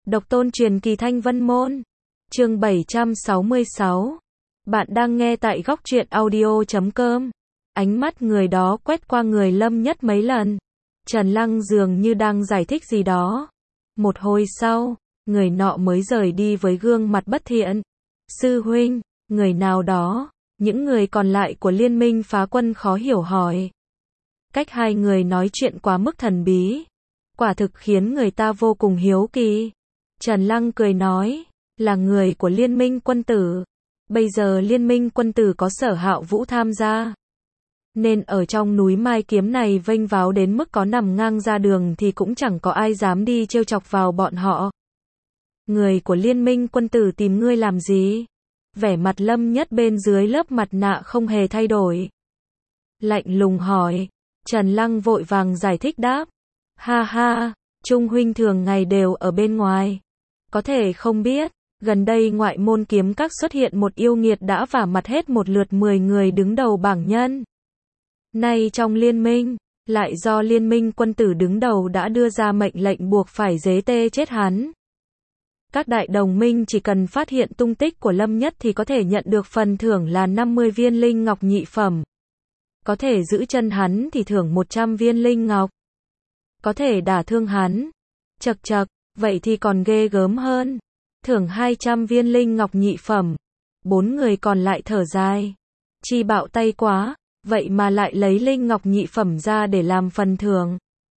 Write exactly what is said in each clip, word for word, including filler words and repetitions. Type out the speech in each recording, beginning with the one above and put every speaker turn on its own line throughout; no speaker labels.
Độc tôn truyền kỳ Thanh Vân Môn. Chương bảy trăm sáu mươi sáu. Bạn đang nghe tại góc truyện audio chấm com. Ánh mắt người đó quét qua người Lâm Nhất mấy lần. Trần Lăng dường như đang giải thích gì đó. Một hồi sau, người nọ mới rời đi với gương mặt bất thiện. Sư huynh, người nào đó, những người còn lại của liên minh phá quân khó hiểu hỏi. Cách hai người nói chuyện quá mức thần bí. Quả thực khiến người ta vô cùng hiếu kỳ. Trần Lăng cười nói, là người của liên minh quân tử. Bây giờ liên minh quân tử có Sở Hạo Vũ tham gia. Nên ở trong núi Mai Kiếm này vênh váo đến mức có nằm ngang ra đường thì cũng chẳng có ai dám đi trêu chọc vào bọn họ. Người của liên minh quân tử tìm ngươi làm gì? Vẻ mặt Lâm Nhất bên dưới lớp mặt nạ không hề thay đổi. Lạnh lùng hỏi. Trần Lăng vội vàng giải thích đáp. Ha ha, Trung huynh thường ngày đều ở bên ngoài. Có thể không biết, gần đây ngoại môn kiếm các xuất hiện một yêu nghiệt đã vả mặt hết một lượt mười người đứng đầu bảng nhân. Nay trong liên minh, lại do liên minh quân tử đứng đầu đã đưa ra mệnh lệnh buộc phải giết tê chết hắn. Các đại đồng minh chỉ cần phát hiện tung tích của Lâm Nhất thì có thể nhận được phần thưởng là năm mươi viên linh ngọc nhị phẩm. Có thể giữ chân hắn thì thưởng một trăm viên linh ngọc. Có thể đả thương hắn. Chậc chậc, vậy thì còn ghê gớm hơn. Thưởng hai trăm viên linh ngọc nhị phẩm. Bốn người còn lại thở dài. Chi bạo tay quá, vậy mà lại lấy linh ngọc nhị phẩm ra để làm phần thưởng.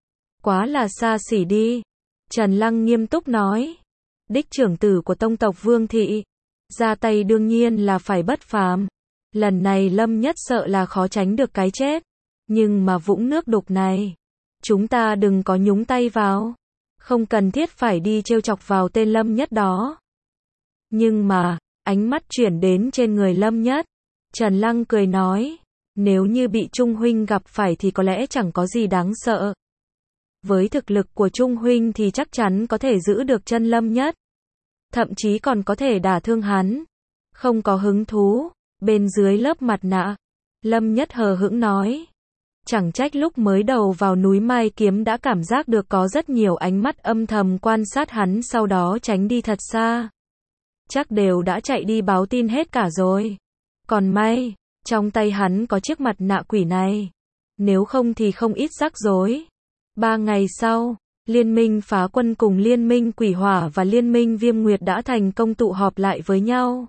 Quá là xa xỉ đi. Trần Lăng nghiêm túc nói. Đích trưởng tử của tông tộc Vương Thị. Ra tay đương nhiên là phải bất phàm. Lần này Lâm Nhất sợ là khó tránh được cái chết. Nhưng mà vũng nước đục này, chúng ta đừng có nhúng tay vào. Không cần thiết phải đi trêu chọc vào tên Lâm Nhất đó. Nhưng mà, ánh mắt chuyển đến trên người Lâm Nhất. Trần Lăng cười nói, nếu như bị Trung huynh gặp phải thì có lẽ chẳng có gì đáng sợ. Với thực lực của Trung huynh thì chắc chắn có thể giữ được chân Lâm Nhất. Thậm chí còn có thể đả thương hắn. Không có hứng thú. Bên dưới lớp mặt nạ, Lâm Nhất hờ hững nói. Chẳng trách lúc mới đầu vào núi Mai Kiếm đã cảm giác được có rất nhiều ánh mắt âm thầm quan sát hắn, sau đó tránh đi thật xa. Chắc đều đã chạy đi báo tin hết cả rồi. Còn may, trong tay hắn có chiếc mặt nạ quỷ này. Nếu không thì không ít rắc rối. Ba ngày sau, Liên minh phá quân cùng Liên minh quỷ hỏa và Liên minh viêm nguyệt đã thành công tụ họp lại với nhau.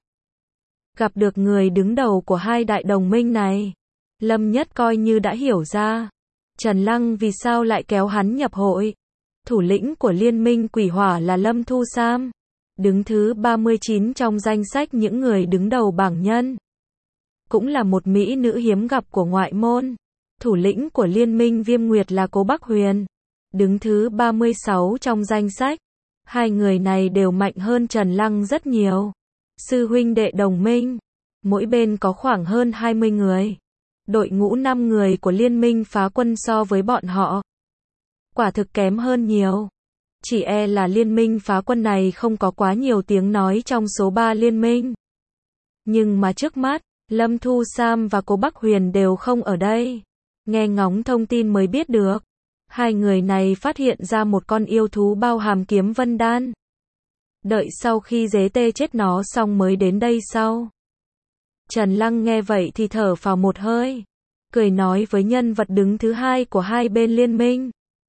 Gặp được người đứng đầu của hai đại đồng minh này, Lâm Nhất coi như đã hiểu ra. Trần Lăng vì sao lại kéo hắn nhập hội. Thủ lĩnh của Liên minh quỷ hỏa là Lâm Thu Sam. Đứng thứ ba mươi chín trong danh sách những người đứng đầu bảng nhân. Cũng là một mỹ nữ hiếm gặp của ngoại môn. Thủ lĩnh của Liên minh viêm nguyệt là Cố Bắc Huyền. Đứng thứ ba mươi sáu trong danh sách. Hai người này đều mạnh hơn Trần Lăng rất nhiều. Sư huynh đệ đồng minh. Mỗi bên có khoảng hơn hai mươi người. Đội ngũ năm người của liên minh phá quân so với bọn họ, quả thực kém hơn nhiều. Chỉ e là liên minh phá quân này không có quá nhiều tiếng nói trong số ba liên minh. Nhưng mà trước mắt, Lâm Thu Sam và Cố Bắc Huyền đều không ở đây. Nghe ngóng thông tin mới biết được. Hai người này phát hiện ra một con yêu thú bao hàm kiếm vân đan. Đợi sau khi dế tê chết nó xong mới đến đây sau. Trần Lăng nghe vậy thì thở phào một hơi. Cười nói với nhân vật đứng thứ hai của hai bên liên minh.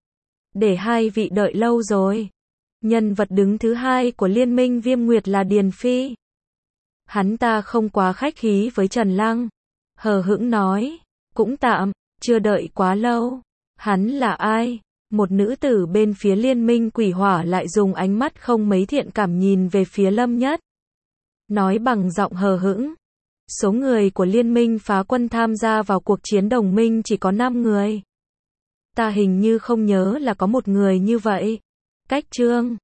Để hai vị đợi lâu rồi. Nhân vật đứng thứ hai của liên minh viêm nguyệt là Điền Phi. Hắn ta không quá khách khí với Trần Lăng. Hờ hững nói. Cũng tạm, chưa đợi quá lâu. Hắn là ai? Một nữ tử bên phía liên minh quỷ hỏa lại dùng ánh mắt không mấy thiện cảm nhìn về phía Lâm Nhất. Nói bằng giọng hờ hững. Số người của liên minh phá quân tham gia vào cuộc chiến đồng minh chỉ có năm người. Ta hình như không nhớ là có một người như vậy. Cách chương.